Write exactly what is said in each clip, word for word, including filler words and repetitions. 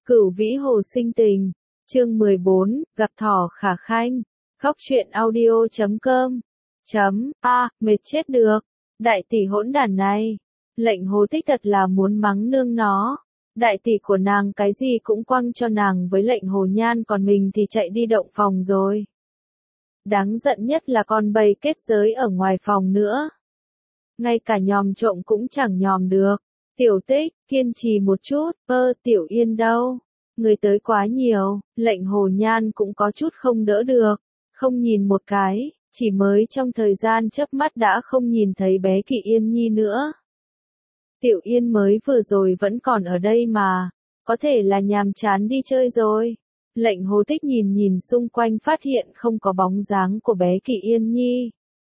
Cửu Vĩ Hồ Sinh Tình, chương mười bốn, gặp thỏ Khả Khanh, khóc chuyện audio chấm com, chấm, a, mệt chết được, đại tỷ hỗn đản này, lệnh Hồ Tích thật là muốn mắng nương nó, đại tỷ của nàng cái gì cũng quăng cho nàng với lệnh Hồ Nhan còn mình thì chạy đi động phòng rồi. Đáng giận nhất là con bầy kết giới ở ngoài phòng nữa. Ngay cả nhòm trộm cũng chẳng nhòm được. Tiểu Tích, kiên trì một chút, ơ, Tiểu Yên đâu? Người tới quá nhiều, lệnh Hồ Nhan cũng có chút không đỡ được, không nhìn một cái, chỉ mới trong thời gian chớp mắt đã không nhìn thấy bé Kỳ Yên Nhi nữa. Tiểu Yên mới vừa rồi vẫn còn ở đây mà, có thể là nhàm chán đi chơi rồi. Lệnh Hồ Tích nhìn nhìn xung quanh phát hiện không có bóng dáng của bé Kỳ Yên Nhi.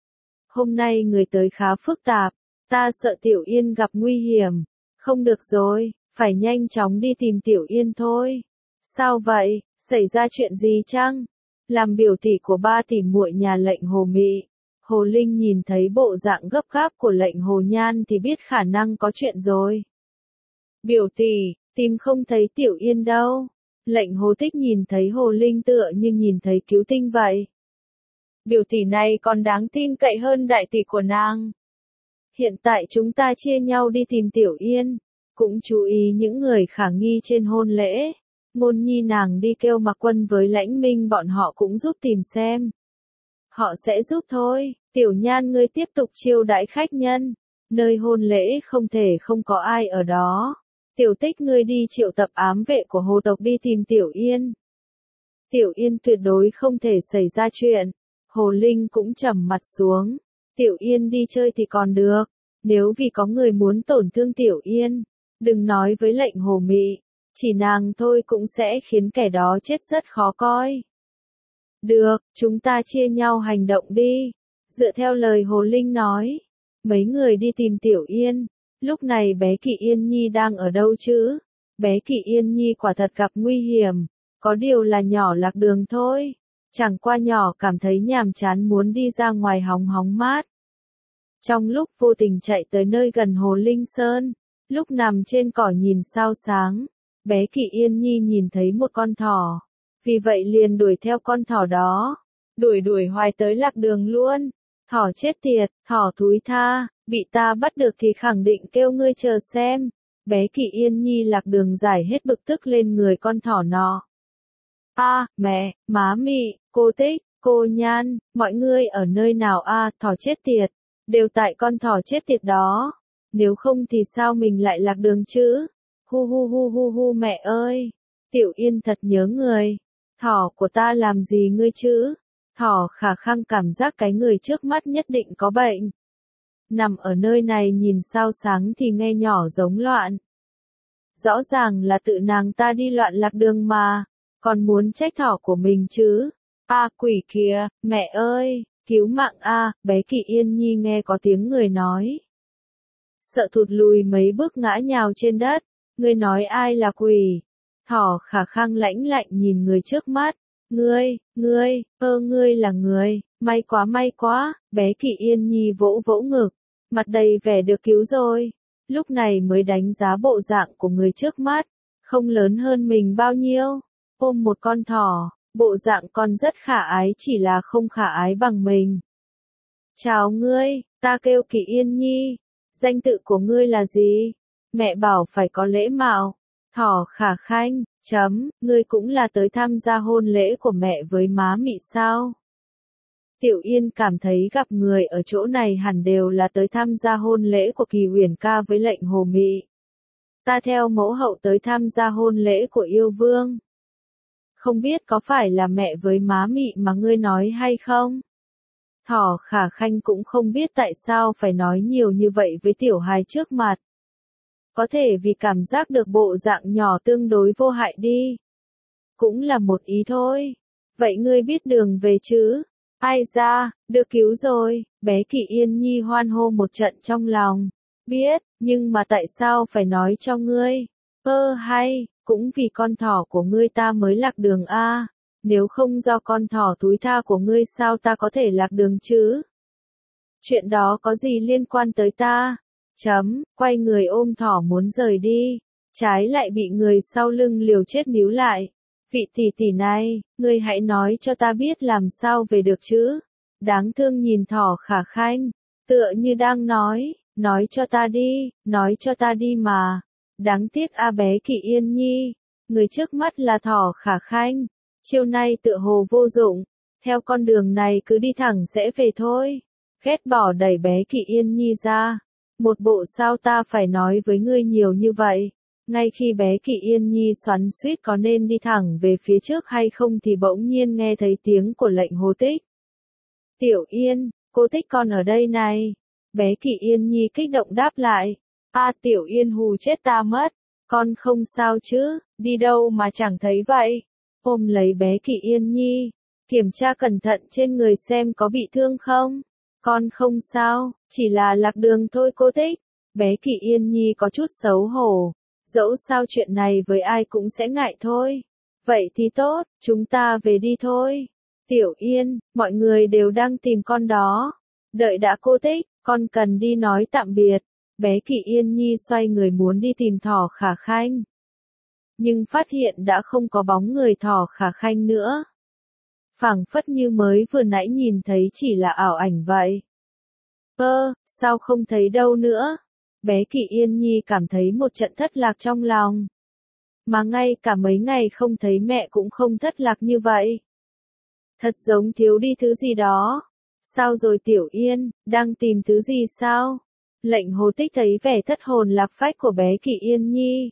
Hôm nay người tới khá phức tạp, ta sợ Tiểu Yên gặp nguy hiểm. Không được rồi, phải nhanh chóng đi tìm Tiểu Yên thôi. Sao vậy, xảy ra chuyện gì chăng? Làm biểu tỷ của ba tỷ muội nhà lệnh Hồ Mị. Hồ Linh nhìn thấy bộ dạng gấp gáp của lệnh Hồ Nhan thì biết khả năng có chuyện rồi. Biểu tỷ, tìm không thấy Tiểu Yên đâu. Lệnh Hồ Tích nhìn thấy Hồ Linh tựa như nhìn thấy cứu tinh vậy. Biểu tỷ này còn đáng tin cậy hơn đại tỷ của nàng. Hiện tại chúng ta chia nhau đi tìm Tiểu Yên, cũng chú ý những người khả nghi trên hôn lễ. Ngôn nhi nàng đi kêu Mạc Quân với Lãnh Minh bọn họ cũng giúp tìm xem. Họ sẽ giúp thôi, Tiểu Nhan ngươi tiếp tục chiêu đãi khách nhân. Nơi hôn lễ không thể không có ai ở đó. Tiểu Tích ngươi đi triệu tập ám vệ của Hồ tộc đi tìm Tiểu Yên. Tiểu Yên tuyệt đối không thể xảy ra chuyện. Hồ Linh cũng trầm mặt xuống. Tiểu Yên đi chơi thì còn được. Nếu vì có người muốn tổn thương Tiểu Yên, đừng nói với lệnh Hồ Mị. Chỉ nàng thôi cũng sẽ khiến kẻ đó chết rất khó coi. Được, chúng ta chia nhau hành động đi. Dựa theo lời Hồ Linh nói. Mấy người đi tìm Tiểu Yên. Lúc này bé Kỳ Yên Nhi đang ở đâu chứ? Bé Kỳ Yên Nhi quả thật gặp nguy hiểm. Có điều là nhỏ lạc đường thôi. Chẳng qua nhỏ cảm thấy nhàm chán muốn đi ra ngoài hóng hóng mát. Trong lúc vô tình chạy tới nơi gần Hồ Linh Sơn, lúc nằm trên cỏ nhìn sao sáng, bé Kỳ Yên Nhi nhìn thấy một con thỏ. Vì vậy liền đuổi theo con thỏ đó. Đuổi đuổi hoài tới lạc đường luôn. Thỏ chết tiệt, thỏ thúi tha, bị ta bắt được thì khẳng định kêu ngươi chờ xem. Bé Kỳ Yên Nhi lạc đường giải hết bực tức lên người con thỏ nọ. A, à, mẹ, má Mị, cô Tích, cô Nhan, mọi người ở nơi nào a, à, thỏ chết tiệt. Đều tại con thỏ chết tiệt đó. Nếu không thì sao mình lại lạc đường chứ? Hu hu hu hu hu mẹ ơi. Tiểu Yên thật nhớ người. Thỏ của ta làm gì ngươi chứ? Thỏ Khả Khang cảm giác cái người trước mắt nhất định có bệnh. Nằm ở nơi này nhìn sao sáng thì nghe nhỏ giống loạn. Rõ ràng là tự nàng ta đi loạn lạc đường mà. Còn muốn trách thỏ của mình chứ? A à, quỷ kìa, mẹ ơi. Cứu mạng a, à, bé Kỳ Yên Nhi nghe có tiếng người nói. Sợ thụt lùi mấy bước ngã nhào trên đất, ngươi nói ai là quỷ? Thỏ Khả Khang lãnh lạnh nhìn người trước mắt, ngươi, ngươi, ơ ngươi là người, may quá may quá, bé Kỳ Yên Nhi vỗ vỗ ngực, mặt đầy vẻ được cứu rồi, lúc này mới đánh giá bộ dạng của người trước mắt, không lớn hơn mình bao nhiêu, ôm một con thỏ. Bộ dạng con rất khả ái chỉ là không khả ái bằng mình. Chào ngươi, ta kêu Kỳ Yên Nhi. Danh tự của ngươi là gì? Mẹ bảo phải có lễ mạo. Thỏ Khả Khanh, chấm, ngươi cũng là tới tham gia hôn lễ của mẹ với má Mị sao? Tiểu Yên cảm thấy gặp người ở chỗ này hẳn đều là tới tham gia hôn lễ của Kỳ Huyền ca với lệnh Hồ Mị. Ta theo mẫu hậu tới tham gia hôn lễ của yêu vương. Không biết có phải là mẹ với má Mị mà ngươi nói hay không? Thỏ Khả Khanh cũng không biết tại sao phải nói nhiều như vậy với tiểu hài trước mặt. Có thể vì cảm giác được bộ dạng nhỏ tương đối vô hại đi. Cũng là một ý thôi. Vậy ngươi biết đường về chứ? Ai ra, được cứu rồi, bé Kỳ Yên Nhi hoan hô một trận trong lòng. Biết, nhưng mà tại sao phải nói cho ngươi? Ơ hay. Cũng vì con thỏ của ngươi ta mới lạc đường a, à. Nếu không do con thỏ túi tha của ngươi sao ta có thể lạc đường chứ? Chuyện đó có gì liên quan tới ta? Chấm, quay người ôm thỏ muốn rời đi. trái lại bị người sau lưng liều chết níu lại. Vị tỷ tỷ này, ngươi hãy nói cho ta biết làm sao về được chứ. Đáng thương nhìn Thỏ Khả Khanh, tựa như đang nói, nói cho ta đi, nói cho ta đi mà. Đáng tiếc a bé Kỳ Yên Nhi, người trước mắt là Thỏ Khả Khanh, chiêu này tựa hồ vô dụng, theo con đường này cứ đi thẳng sẽ về thôi. Ghét bỏ đẩy bé Kỳ Yên Nhi ra, một bộ sao ta phải nói với ngươi nhiều như vậy. Ngay khi bé Kỳ Yên Nhi xoắn xuýt có nên đi thẳng về phía trước hay không thì bỗng nhiên nghe thấy tiếng của Lệnh Hồ Tích. Tiểu Yên, cô Tích con ở đây này. Bé Kỳ Yên Nhi kích động đáp lại. A Tiểu Yên hù chết ta mất. Con không sao chứ, đi đâu mà chẳng thấy vậy. Ôm lấy bé Kỳ Yên Nhi, kiểm tra cẩn thận trên người xem có bị thương không. Con không sao, chỉ là lạc đường thôi cô Tích. Bé Kỳ Yên Nhi có chút xấu hổ. Dẫu sao chuyện này với ai cũng sẽ ngại thôi. Vậy thì tốt, chúng ta về đi thôi. Tiểu Yên, mọi người đều đang tìm con đó. Đợi đã cô Tích, con cần đi nói tạm biệt. Bé Kỳ Yên Nhi xoay người muốn đi tìm Thỏ Khả Khanh. Nhưng phát hiện đã không có bóng người Thỏ Khả Khanh nữa. Phảng phất như mới vừa nãy nhìn thấy chỉ là ảo ảnh vậy. Ơ, sao không thấy đâu nữa? Bé Kỳ Yên Nhi cảm thấy một trận thất lạc trong lòng. Mà ngay cả mấy ngày không thấy mẹ cũng không thất lạc như vậy. Thật giống thiếu đi thứ gì đó. Sao rồi Tiểu Yên, đang tìm thứ gì sao? Lệnh Hồ Tích thấy vẻ thất hồn lạc phách của bé Kỳ Yên Nhi.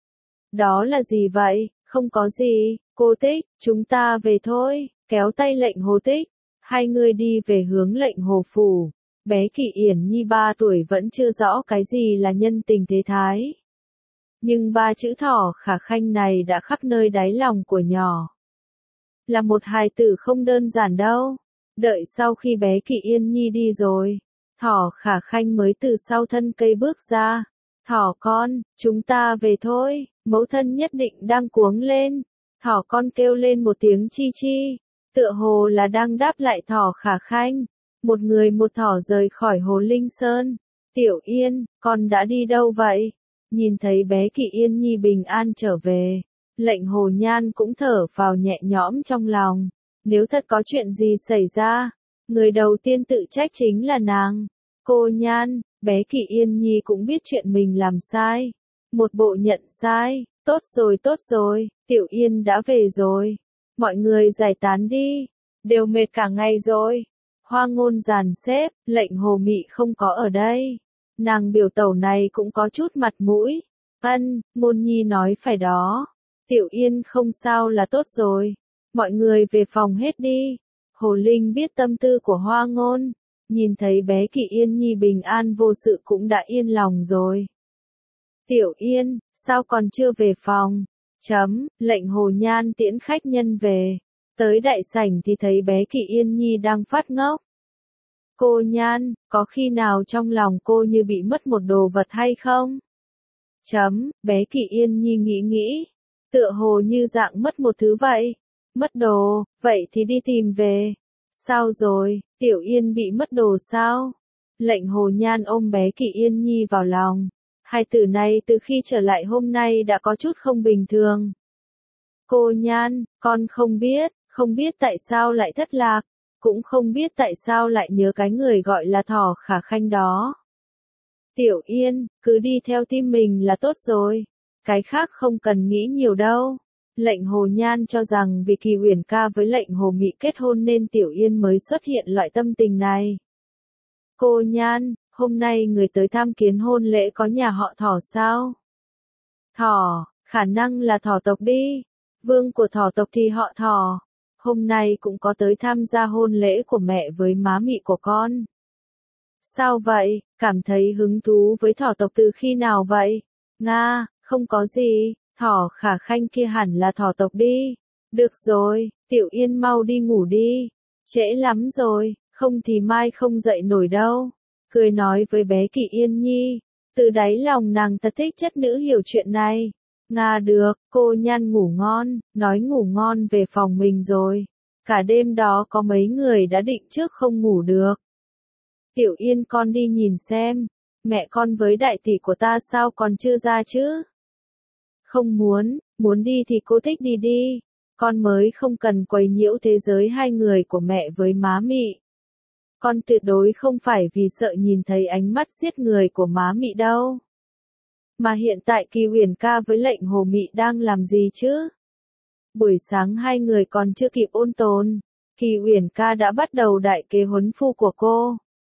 Đó là gì vậy? Không có gì, cô Tích, chúng ta về thôi, kéo tay Lệnh Hồ Tích. Hai người đi về hướng Lệnh Hồ Phủ. Bé Kỳ Yên Nhi ba tuổi vẫn chưa rõ cái gì là nhân tình thế thái. Nhưng ba chữ Thỏ Khả Khanh này đã khắp nơi đáy lòng của nhỏ. Là một hài tử không đơn giản đâu. Đợi sau khi bé Kỳ Yên Nhi đi rồi, Thỏ Khả Khanh mới từ sau thân cây bước ra. Thỏ con, chúng ta về thôi, mẫu thân nhất định đang cuống lên. Thỏ con kêu lên một tiếng chi chi, tựa hồ là đang đáp lại Thỏ Khả Khanh. Một người một thỏ rời khỏi Hồ Linh Sơn. Tiểu Yên, con đã đi đâu vậy? Nhìn thấy bé Kỳ Yên Nhi bình an trở về, Lệnh Hồ Nhan cũng thở vào nhẹ nhõm trong lòng. Nếu thật có chuyện gì xảy ra, người đầu tiên tự trách chính là nàng. Cô Nhan, bé Kỳ Yên Nhi cũng biết chuyện mình làm sai. Một bộ nhận sai, tốt rồi tốt rồi, Tiểu Yên đã về rồi. Mọi người giải tán đi, đều mệt cả ngày rồi. Hoa Ngôn dàn xếp, Lệnh Hồ Mị không có ở đây. Nàng biểu tẩu này cũng có chút mặt mũi. Ân, Ngôn Nhi nói phải đó. Tiểu Yên không sao là tốt rồi. Mọi người về phòng hết đi. Hồ Linh biết tâm tư của Hoa Ngôn. Nhìn thấy bé Kỳ Yên Nhi bình an vô sự cũng đã yên lòng rồi. Tiểu Yên, sao còn chưa về phòng? Chấm, Lệnh Hồ Nhan tiễn khách nhân về. Tới đại sảnh thì thấy bé Kỳ Yên Nhi đang phát ngốc. Cô Nhan, có khi nào trong lòng cô như bị mất một đồ vật hay không? Chấm, bé Kỳ Yên Nhi nghĩ nghĩ. Tựa hồ như dạng mất một thứ vậy. Mất đồ, vậy thì đi tìm về. Sao rồi, Tiểu Yên bị mất đồ sao? Lệnh Hồ Nhan ôm bé Kỳ Yên Nhi vào lòng. Hai tử này từ khi trở lại hôm nay đã có chút không bình thường. Cô Nhan, con không biết, không biết tại sao lại thất lạc, cũng không biết tại sao lại nhớ cái người gọi là Thỏ Khả Khanh đó. Tiểu Yên, cứ đi theo tim mình là tốt rồi, cái khác không cần nghĩ nhiều đâu. Lệnh Hồ Nhan cho rằng vì Kỳ Huyền ca với Lệnh Hồ Mị kết hôn nên Tiểu Yên mới xuất hiện loại tâm tình này. Cô Nhan, hôm nay người tới tham kiến hôn lễ có nhà họ Thỏ sao? Thỏ, khả năng là Thỏ tộc đi. Vương của Thỏ tộc thì họ Thỏ. Hôm nay cũng có tới tham gia hôn lễ của mẹ với má Mị của con. Sao vậy, cảm thấy hứng thú với Thỏ tộc từ khi nào vậy? Nga, không có gì, Thỏ Khả Khanh kia hẳn là Thỏ tộc đi. Được rồi, Tiểu Yên mau đi ngủ đi. Trễ lắm rồi, không thì mai không dậy nổi đâu. Cười nói với bé Kỳ Yên Nhi. Từ đáy lòng nàng thật thích chất nữ hiểu chuyện này. Nga được, cô Nhan ngủ ngon, nói ngủ ngon về phòng mình rồi. Cả đêm đó có mấy người đã định trước không ngủ được. Tiểu Yên con đi nhìn xem, mẹ con với đại tỷ của ta sao còn chưa ra chứ? Không muốn, muốn đi thì cô thích đi đi. Con mới không cần quấy nhiễu thế giới hai người của mẹ với má mị. Con tuyệt đối không phải vì sợ nhìn thấy ánh mắt giết người của má mị đâu. Mà hiện tại Kỳ Uyển ca với Lệnh Hồ Mị đang làm gì chứ? Buổi sáng hai người còn chưa kịp ôn tồn, Kỳ Uyển ca đã bắt đầu đại kế huấn phu của cô.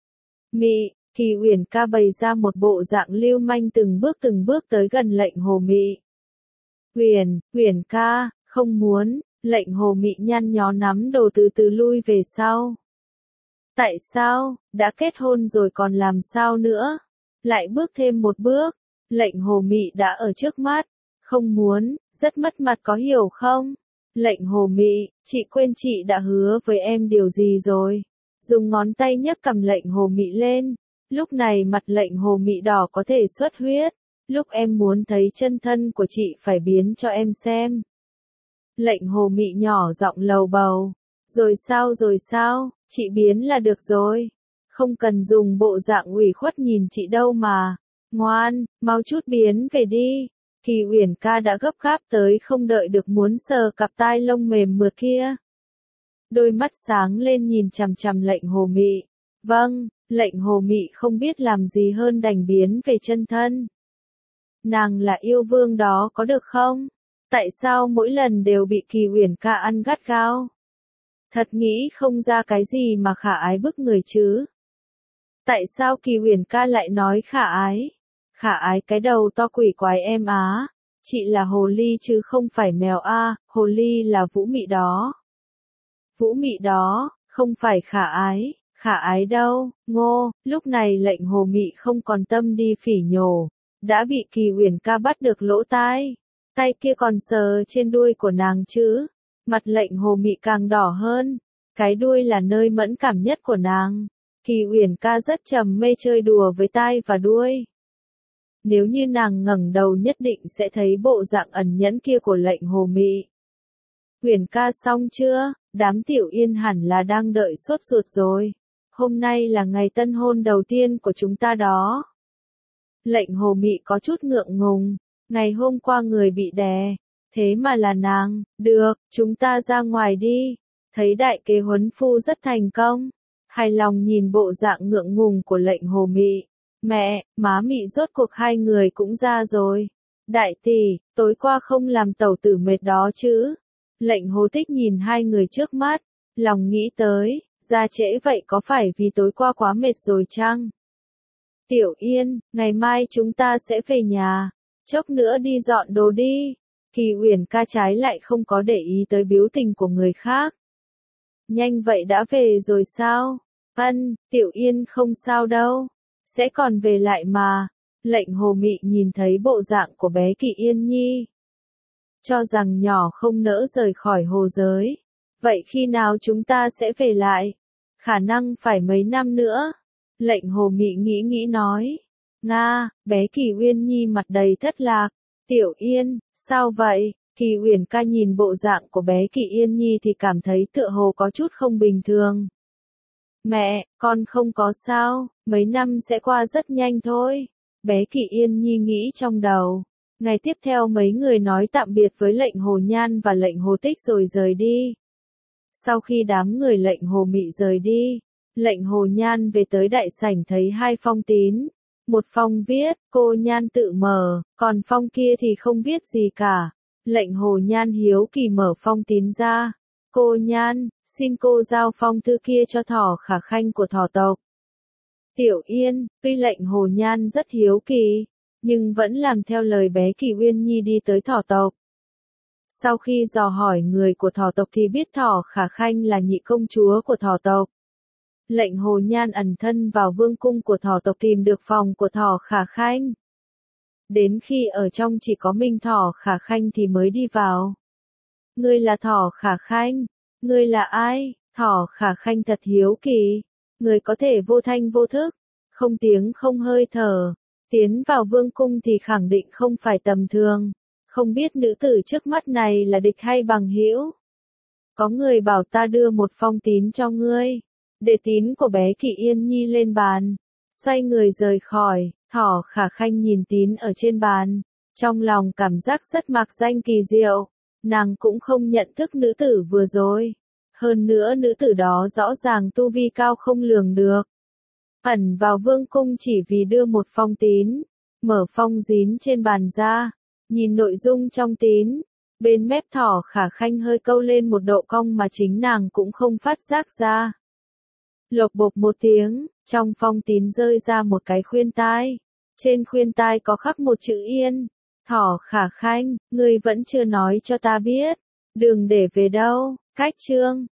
Mị, Kỳ Uyển ca bày ra một bộ dạng lưu manh từng bước từng bước tới gần Lệnh Hồ Mị. Uyển, Uyển ca, không muốn, Lệnh Hồ Mị nhăn nhó nắm đồ từ từ lui về sau. Tại sao, đã kết hôn rồi còn làm sao nữa? Lại bước thêm một bước, Lệnh Hồ Mị đã ở trước mắt. Không muốn, rất mất mặt có hiểu không? Lệnh Hồ Mị, chị quên chị đã hứa với em điều gì rồi? Dùng ngón tay nhấc cầm Lệnh Hồ Mị lên. Lúc này mặt Lệnh Hồ Mị đỏ có thể xuất huyết. Lúc em muốn thấy chân thân của chị phải biến cho em xem. Lệnh Hồ Mị nhỏ giọng lầu bầu. Rồi sao rồi sao, chị biến là được rồi. Không cần dùng bộ dạng ủy khuất nhìn chị đâu mà. Ngoan, mau chút biến về đi. Kỳ Uyển ca đã gấp gáp tới không đợi được muốn sờ cặp tai lông mềm mượt kia. Đôi mắt sáng lên nhìn chằm chằm Lệnh Hồ Mị. Vâng, Lệnh Hồ Mị không biết làm gì hơn đành biến về chân thân. Nàng là yêu vương đó có được không? Tại sao mỗi lần đều bị Kỳ Uyển ca ăn gắt gao? Thật nghĩ không ra cái gì mà khả ái bức người chứ. Tại sao Kỳ Uyển ca lại nói khả ái? Khả ái cái đầu to quỷ quái em á. Chị là hồ ly chứ không phải mèo a, hồ ly là Vũ Mị đó. Vũ Mị đó, không phải khả ái, khả ái đâu, ngô, lúc này Lệnh Hồ Mị không còn tâm đi phỉ nhổ, đã bị Kỳ Uyển ca bắt được lỗ tai, tay kia còn sờ trên đuôi của nàng chứ, mặt Lệnh Hồ Mị càng đỏ hơn, cái đuôi là nơi mẫn cảm nhất của nàng, Kỳ Uyển ca rất trầm mê chơi đùa với tai và đuôi. Nếu như nàng ngẩng đầu nhất định sẽ thấy bộ dạng ẩn nhẫn kia của Lệnh Hồ Mị. Uyển ca xong chưa? Đám Tiểu Yên hẳn là đang đợi sốt ruột rồi. Hôm nay là ngày tân hôn đầu tiên của chúng ta đó. Lệnh Hồ Mị có chút ngượng ngùng. Ngày hôm qua người bị đè. Thế mà là nàng. Được, chúng ta ra ngoài đi. Thấy đại kế huấn phu rất thành công. Hài lòng nhìn bộ dạng ngượng ngùng của Lệnh Hồ Mị. Mẹ, má Mị rốt cuộc hai người cũng ra rồi. Đại tỷ, tối qua không làm tẩu tử mệt đó chứ. Lệnh Hồ Tích nhìn hai người trước mắt, lòng nghĩ tới, ra trễ vậy có phải vì tối qua quá mệt rồi chăng? Tiểu Yên, ngày mai chúng ta sẽ về nhà, chốc nữa đi dọn đồ đi. Kỳ Uyển ca trái lại không có để ý tới biểu tình của người khác. Nhanh vậy đã về rồi sao? Ân, Tiểu Yên không sao đâu, sẽ còn về lại mà. Lệnh Hồ Mị nhìn thấy bộ dạng của bé Kỳ Yên Nhi. Cho rằng nhỏ không nỡ rời khỏi hồ giới. Vậy khi nào chúng ta sẽ về lại? Khả năng phải mấy năm nữa. Lệnh Hồ Mị nghĩ nghĩ nói. Nga, bé Kỳ Uyên Nhi mặt đầy thất lạc. Tiểu Yên, sao vậy? Kỳ Uyển ca nhìn bộ dạng của bé Kỳ Yên Nhi thì cảm thấy tựa hồ có chút không bình thường. Mẹ, con không có sao, mấy năm sẽ qua rất nhanh thôi. Bé Kỳ Yên Nhi nghĩ trong đầu. Ngày tiếp theo mấy người nói tạm biệt với Lệnh Hồ Nhan và Lệnh Hồ Tích rồi rời đi. Sau khi đám người Lệnh Hồ Mị rời đi, Lệnh Hồ Nhan về tới đại sảnh thấy hai phong tín. Một phong viết, cô Nhan tự mở, còn phong kia thì không viết gì cả. Lệnh Hồ Nhan hiếu kỳ mở phong tín ra. Cô Nhan, xin cô giao phong thư kia cho Thỏ Khả Khanh của Thỏ tộc. Tiểu Yên, tuy Lệnh Hồ Nhan rất hiếu kỳ, nhưng vẫn làm theo lời bé Kỳ Uyên Nhi đi tới Thỏ tộc. Sau khi dò hỏi người của Thỏ tộc thì biết Thỏ Khả Khanh là nhị công chúa của Thỏ tộc. Lệnh Hồ Nhan ẩn thân vào vương cung của Thỏ tộc tìm được phòng của Thỏ Khả Khanh. Đến khi ở trong chỉ có mình Thỏ Khả Khanh thì mới đi vào. Ngươi là Thỏ Khả Khanh? Ngươi là ai? Thỏ Khả Khanh thật hiếu kỳ. Người có thể vô thanh vô thức, không tiếng không hơi thở. Tiến vào vương cung thì khẳng định không phải tầm thường. Không biết nữ tử trước mắt này là địch hay bằng hữu. Có người bảo ta đưa một phong tín cho ngươi. Để tín của bé Kỳ Yên Nhi lên bàn. Xoay người rời khỏi, Thỏ Khả Khanh nhìn tín ở trên bàn. Trong lòng cảm giác rất mạc danh kỳ diệu, nàng cũng không nhận thức nữ tử vừa rồi. Hơn nữa nữ tử đó rõ ràng tu vi cao không lường được. Ẩn vào vương cung chỉ vì đưa một phong tín, mở phong dín trên bàn ra, nhìn nội dung trong tín, bên mép thỏ khả khanh hơi câu lên một độ cong mà chính nàng cũng không phát giác ra. Lộc bộp một tiếng, trong phong tín rơi ra một cái khuyên tai. Trên khuyên tai có khắc một chữ yên. Thỏ khả khanh, ngươi vẫn chưa nói cho ta biết. Đường để về đâu, cách chương.